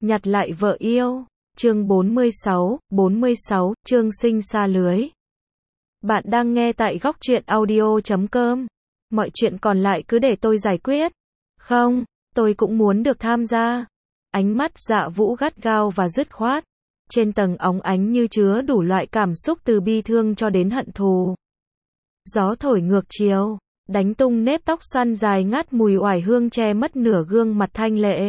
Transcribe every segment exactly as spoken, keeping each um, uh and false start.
Nhặt lại vợ yêu. Chương bốn mươi sáu, bốn mươi sáu, chương sinh xa lưới. Bạn đang nghe tại góc truyện audio chấm com. Mọi chuyện còn lại cứ để tôi giải quyết. Không, tôi cũng muốn được tham gia. Ánh mắt Dạ Vũ gắt gao và dứt khoát. Trên tầng óng ánh như chứa đủ loại cảm xúc từ bi thương cho đến hận thù. Gió thổi ngược chiều, đánh tung nếp tóc xoăn dài ngát mùi oải hương che mất nửa gương mặt thanh lệ.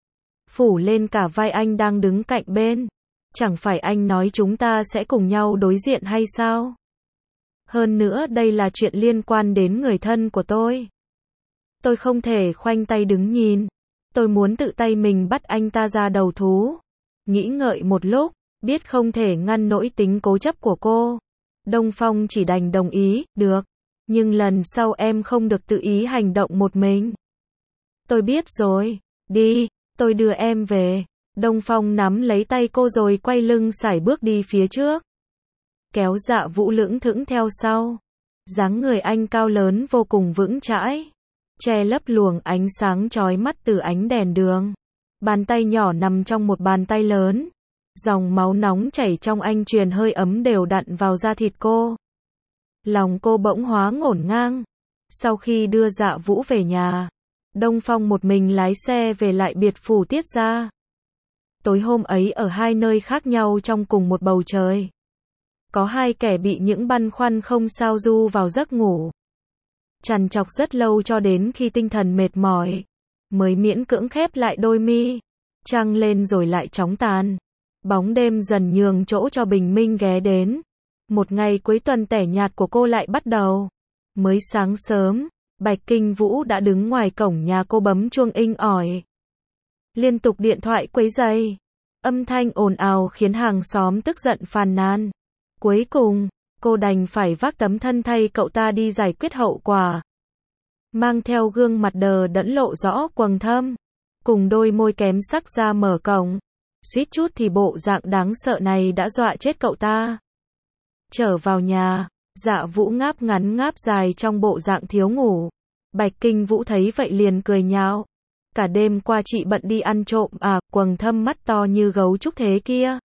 Phủ lên cả vai anh đang đứng cạnh bên. Chẳng phải anh nói chúng ta sẽ cùng nhau đối diện hay sao? Hơn nữa đây là chuyện liên quan đến người thân của tôi. Tôi không thể khoanh tay đứng nhìn. Tôi muốn tự tay mình bắt anh ta ra đầu thú. Nghĩ ngợi một lúc, biết không thể ngăn nổi tính cố chấp của cô. Đông Phong chỉ đành đồng ý, được. Nhưng lần sau em không được tự ý hành động một mình. Tôi biết rồi, đi, tôi đưa em về. Đông Phong nắm lấy tay cô rồi quay lưng sải bước đi phía trước. Kéo Dạ Vũ lững thững theo sau. Dáng người anh cao lớn vô cùng vững chãi. Che lấp luồng ánh sáng chói mắt từ ánh đèn đường. Bàn tay nhỏ nằm trong một bàn tay lớn. Dòng máu nóng chảy trong anh truyền hơi ấm đều đặn vào da thịt cô. Lòng cô bỗng hóa ngổn ngang. Sau khi đưa Dạ Vũ về nhà, Đông Phong một mình lái xe về lại biệt phủ Tiết gia. Tối hôm ấy ở hai nơi khác nhau trong cùng một bầu trời. Có hai kẻ bị những băn khoăn không sao du vào giấc ngủ. Trằn trọc rất lâu cho đến khi tinh thần mệt mỏi, mới miễn cưỡng khép lại đôi mi. Trăng lên rồi lại chóng tàn. Bóng đêm dần nhường chỗ cho bình minh ghé đến. Một ngày cuối tuần tẻ nhạt của cô lại bắt đầu. Mới sáng sớm, Bạch Kinh Vũ đã đứng ngoài cổng nhà cô bấm chuông inh ỏi. Liên tục điện thoại quấy rầy. Âm thanh ồn ào khiến hàng xóm tức giận phàn nàn. Cuối cùng, cô đành phải vác tấm thân thay cậu ta đi giải quyết hậu quả. Mang theo gương mặt đờ đẫn lộ rõ quầng thâm. Cùng đôi môi kém sắc ra mở cổng. Suýt chút thì bộ dạng đáng sợ này đã dọa chết cậu ta. Trở vào nhà, Dạ Vũ ngáp ngắn ngáp dài trong bộ dạng thiếu ngủ. Bạch Kinh Vũ thấy vậy liền cười nhạo. Cả đêm qua chị bận đi ăn trộm à, quầng thâm mắt to như gấu trúc thế kia.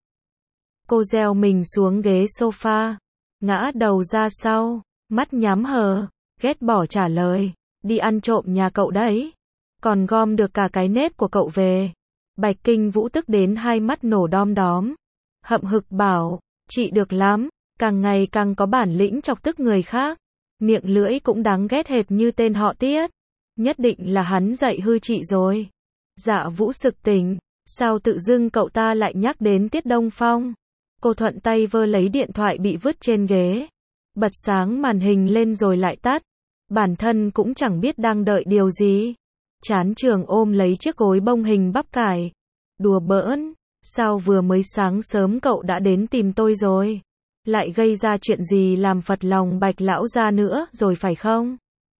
Cô gieo mình xuống ghế sofa, ngã đầu ra sau, mắt nhắm hờ, ghét bỏ trả lời. Đi ăn trộm nhà cậu đấy. Còn gom được cả cái nết của cậu về. Bạch Kinh Vũ tức đến hai mắt nổ đom đóm. Hậm hực bảo, chị được lắm, càng ngày càng có bản lĩnh chọc tức người khác. Miệng lưỡi cũng đáng ghét hệt như tên họ Tiết. Nhất định là hắn dạy hư chị rồi. Dạ Vũ sực tỉnh, sao tự dưng cậu ta lại nhắc đến Tiết Đông Phong. Cô thuận tay vơ lấy điện thoại bị vứt trên ghế. Bật sáng màn hình lên rồi lại tắt. Bản thân cũng chẳng biết đang đợi điều gì. Chán trường ôm lấy chiếc gối bông hình bắp cải. Đùa bỡn, sao vừa mới sáng sớm cậu đã đến tìm tôi rồi? Lại gây ra chuyện gì làm phật lòng Bạch lão gia nữa rồi phải không?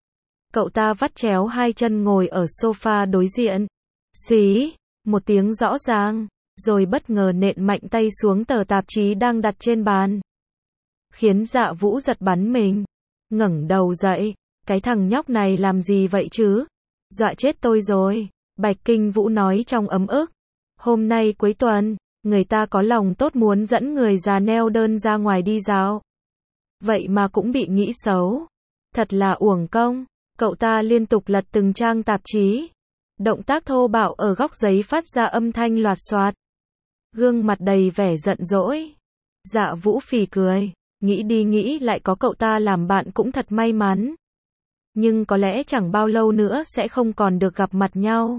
Cậu ta vắt chéo hai chân ngồi ở sofa đối diện. Xí, một tiếng rõ ràng, rồi bất ngờ nện mạnh tay xuống tờ tạp chí đang đặt trên bàn. Khiến Dạ Vũ giật bắn mình. Ngẩng đầu dậy, cái thằng nhóc này làm gì vậy chứ? Dọa chết tôi rồi, Bạch Kinh Vũ nói trong ấm ức. Hôm nay cuối tuần, người ta có lòng tốt muốn dẫn người già neo đơn ra ngoài đi dạo. Vậy mà cũng bị nghĩ xấu. Thật là uổng công. Cậu ta liên tục lật từng trang tạp chí. Động tác thô bạo ở góc giấy phát ra âm thanh loạt xoạt. Gương mặt đầy vẻ giận dỗi. Dạ Vũ phì cười. Nghĩ đi nghĩ lại có cậu ta làm bạn cũng thật may mắn. Nhưng có lẽ chẳng bao lâu nữa sẽ không còn được gặp mặt nhau.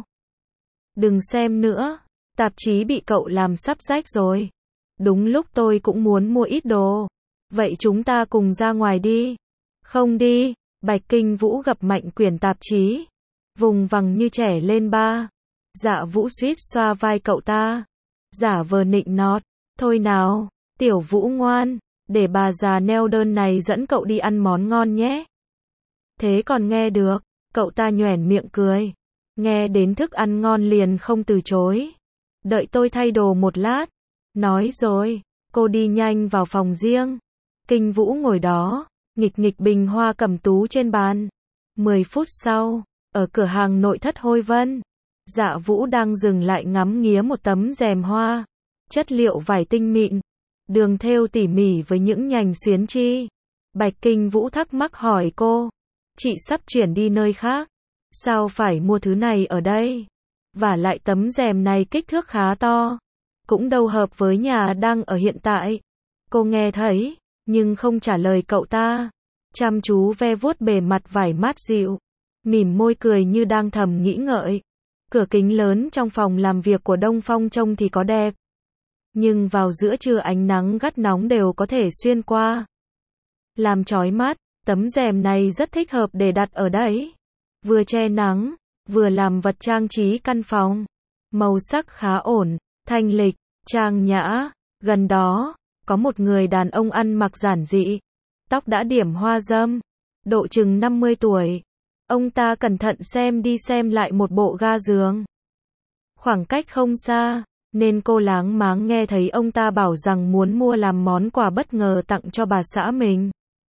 Đừng xem nữa. Tạp chí bị cậu làm sắp rách rồi. Đúng lúc tôi cũng muốn mua ít đồ. Vậy chúng ta cùng ra ngoài đi. Không đi. Bạch Kinh Vũ gập mạnh quyển tạp chí. Vùng vằng như trẻ lên ba. Dạ Vũ suýt xoa vai cậu ta. Giả vờ nịnh nọt. Thôi nào, tiểu Vũ ngoan. Để bà già neo đơn này dẫn cậu đi ăn món ngon nhé. Thế còn nghe được. Cậu ta nhoẻn miệng cười. Nghe đến thức ăn ngon liền không từ chối. Đợi tôi thay đồ một lát. Nói rồi, cô đi nhanh vào phòng riêng. Kinh Vũ ngồi đó, nghịch nghịch bình hoa cẩm tú trên bàn. Mười phút sau, ở cửa hàng nội thất Hôi Vân, Dạ Vũ đang dừng lại ngắm nghía một tấm rèm hoa. Chất liệu vải tinh mịn, đường thêu tỉ mỉ với những nhành xuyến chi. Bạch Kinh Vũ thắc mắc hỏi cô, chị sắp chuyển đi nơi khác, sao phải mua thứ này ở đây? Và lại tấm rèm này kích thước khá to, cũng đâu hợp với nhà đang ở hiện tại. Cô nghe thấy, nhưng không trả lời cậu ta, chăm chú ve vuốt bề mặt vải mát dịu, mỉm môi cười như đang thầm nghĩ ngợi. Cửa kính lớn trong phòng làm việc của Đông Phong trông thì có đẹp, nhưng vào giữa trưa ánh nắng gắt nóng đều có thể xuyên qua, làm chói mắt. Tấm rèm này rất thích hợp để đặt ở đấy, vừa che nắng, vừa làm vật trang trí căn phòng. Màu sắc khá ổn, thanh lịch, trang nhã. Gần đó, có một người đàn ông ăn mặc giản dị, tóc đã điểm hoa râm, độ chừng năm mươi tuổi. Ông ta cẩn thận xem đi xem lại một bộ ga giường. Khoảng cách không xa, nên cô láng máng nghe thấy ông ta bảo rằng muốn mua làm món quà bất ngờ tặng cho bà xã mình.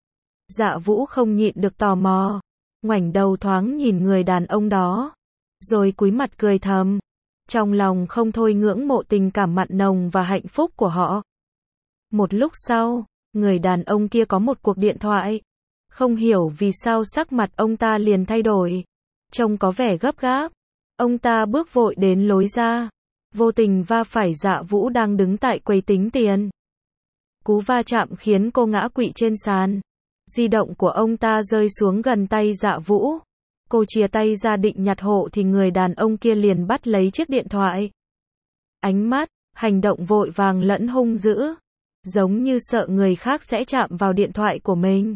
Dạ Vũ không nhịn được tò mò, ngoảnh đầu thoáng nhìn người đàn ông đó, rồi cúi mặt cười thầm, trong lòng không thôi ngưỡng mộ tình cảm mặn nồng và hạnh phúc của họ. Một lúc sau, người đàn ông kia có một cuộc điện thoại. Không hiểu vì sao sắc mặt ông ta liền thay đổi, trông có vẻ gấp gáp. Ông ta bước vội đến lối ra, vô tình va phải Dạ Vũ đang đứng tại quầy tính tiền. Cú va chạm khiến cô ngã quỵ trên sàn. Di động của ông ta rơi xuống gần tay Dạ Vũ. Cô chìa tay ra định nhặt hộ thì người đàn ông kia liền bắt lấy chiếc điện thoại. Ánh mắt, hành động vội vàng lẫn hung dữ, giống như sợ người khác sẽ chạm vào điện thoại của mình.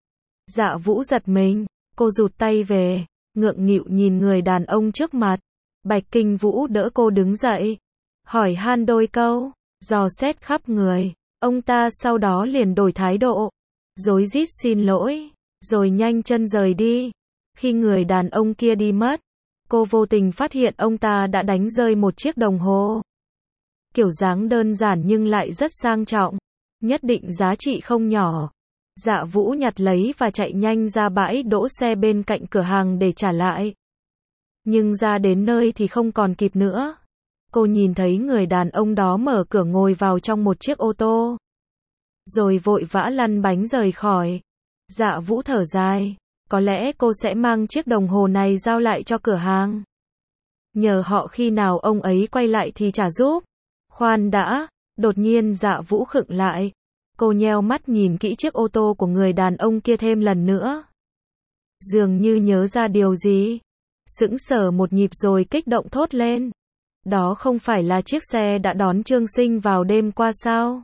Dạ Vũ giật mình, cô rụt tay về, ngượng nghịu nhìn người đàn ông trước mặt. Bạch Kinh Vũ đỡ cô đứng dậy, hỏi han đôi câu, dò xét khắp người. Ông ta sau đó liền đổi thái độ, rối rít xin lỗi, rồi nhanh chân rời đi. Khi người đàn ông kia đi mất, cô vô tình phát hiện ông ta đã đánh rơi một chiếc đồng hồ. Kiểu dáng đơn giản nhưng lại rất sang trọng, nhất định giá trị không nhỏ. Dạ Vũ nhặt lấy và chạy nhanh ra bãi đỗ xe bên cạnh cửa hàng để trả lại. Nhưng ra đến nơi thì không còn kịp nữa. Cô nhìn thấy người đàn ông đó mở cửa ngồi vào trong một chiếc ô tô, rồi vội vã lăn bánh rời khỏi. Dạ Vũ thở dài, có lẽ cô sẽ mang chiếc đồng hồ này giao lại cho cửa hàng, nhờ họ khi nào ông ấy quay lại thì trả giúp. Khoan đã, đột nhiên Dạ Vũ khựng lại. Cô nheo mắt nhìn kỹ chiếc ô tô của người đàn ông kia thêm lần nữa. Dường như nhớ ra điều gì, sững sờ một nhịp rồi kích động thốt lên. Đó không phải là chiếc xe đã đón Trương Sinh vào đêm qua sao?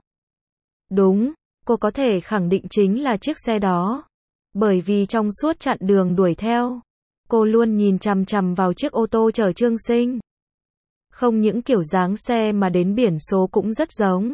Đúng, cô có thể khẳng định chính là chiếc xe đó. Bởi vì trong suốt chặng đường đuổi theo, cô luôn nhìn chằm chằm vào chiếc ô tô chở Trương Sinh. Không những kiểu dáng xe mà đến biển số cũng rất giống.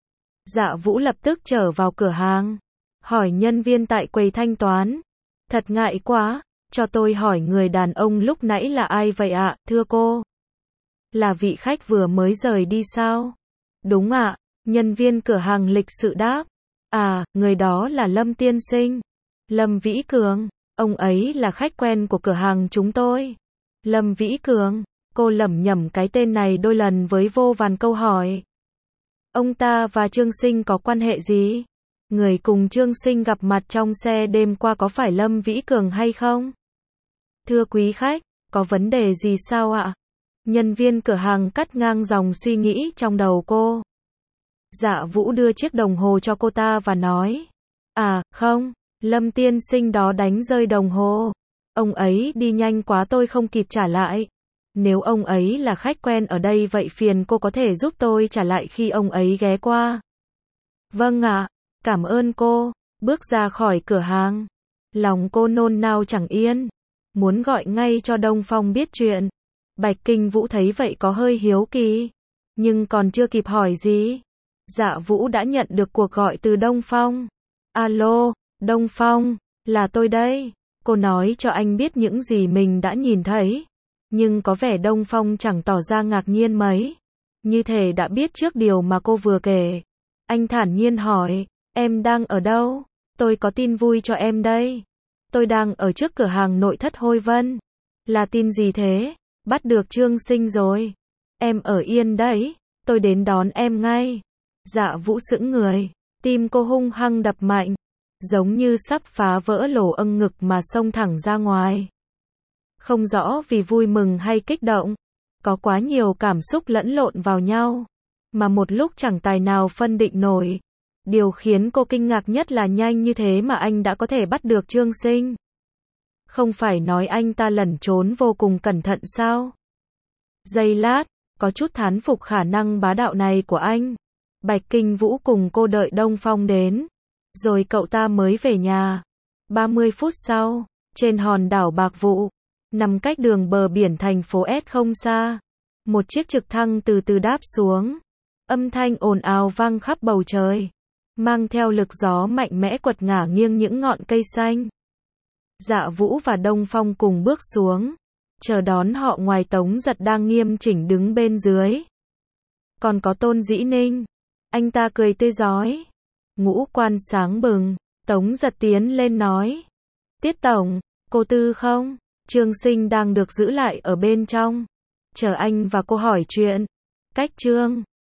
Dạ Vũ lập tức trở vào cửa hàng, hỏi nhân viên tại quầy thanh toán. Thật ngại quá, cho tôi hỏi người đàn ông lúc nãy là ai vậy ạ, thưa cô? Là vị khách vừa mới rời đi sao? Đúng ạ, nhân viên cửa hàng lịch sự đáp. À, người đó là Lâm tiên sinh. Lâm Vĩ Cường, ông ấy là khách quen của cửa hàng chúng tôi. Lâm Vĩ Cường, cô lẩm nhẩm cái tên này đôi lần với vô vàn câu hỏi. Ông ta và Trương Sinh có quan hệ gì? Người cùng Trương Sinh gặp mặt trong xe đêm qua có phải Lâm Vĩ Cường hay không? Thưa quý khách, có vấn đề gì sao ạ? Nhân viên cửa hàng cắt ngang dòng suy nghĩ trong đầu cô. Dạ Vũ đưa chiếc đồng hồ cho cô ta và nói. À, không, Lâm tiên sinh đó đánh rơi đồng hồ. Ông ấy đi nhanh quá tôi không kịp trả lại. Nếu ông ấy là khách quen ở đây vậy phiền cô có thể giúp tôi trả lại khi ông ấy ghé qua. Vâng ạ, cảm ơn cô. Bước ra khỏi cửa hàng, lòng cô nôn nao chẳng yên, muốn gọi ngay cho Đông Phong biết chuyện. Bạch Kinh Vũ thấy vậy có hơi hiếu kỳ, nhưng còn chưa kịp hỏi gì, Dạ Vũ đã nhận được cuộc gọi từ Đông Phong. Alo, Đông Phong, là tôi đây. Cô nói cho anh biết những gì mình đã nhìn thấy. Nhưng có vẻ Đông Phong chẳng tỏ ra ngạc nhiên mấy, như thể đã biết trước điều mà cô vừa kể. Anh thản nhiên hỏi, em đang ở đâu? Tôi có tin vui cho em đây. Tôi đang ở trước cửa hàng nội thất Hôi Vân. Là tin gì thế? Bắt được Trương Sinh rồi. Em ở yên đấy, tôi đến đón em ngay. Dạ Vũ sững người, tim cô hung hăng đập mạnh, giống như sắp phá vỡ lỗ âng ngực mà xông thẳng ra ngoài. Không rõ vì vui mừng hay kích động, có quá nhiều cảm xúc lẫn lộn vào nhau, mà một lúc chẳng tài nào phân định nổi. Điều khiến cô kinh ngạc nhất là nhanh như thế mà anh đã có thể bắt được Trương Sinh. Không phải nói anh ta lẩn trốn vô cùng cẩn thận sao? Giây lát, có chút thán phục khả năng bá đạo này của anh. Bạch Kinh Vũ cùng cô đợi Đông Phong đến, rồi cậu ta mới về nhà. ba mươi phút sau, trên hòn đảo Bạc Vụ, nằm cách đường bờ biển thành phố S không xa, một chiếc trực thăng từ từ đáp xuống. Âm thanh ồn ào vang khắp bầu trời, mang theo lực gió mạnh mẽ quật ngả nghiêng những ngọn cây xanh. Dạ Vũ và Đông Phong cùng bước xuống, chờ đón họ ngoài Tống Giật đang nghiêm chỉnh đứng bên dưới. Còn có Tôn Dĩ Ninh, anh ta cười tươi rói, ngũ quan sáng bừng. Tống Giật tiến lên nói, Tiết Tổng, cô Tư không? Trương Sinh đang được giữ lại ở bên trong, chờ anh và cô hỏi chuyện. Cách Trương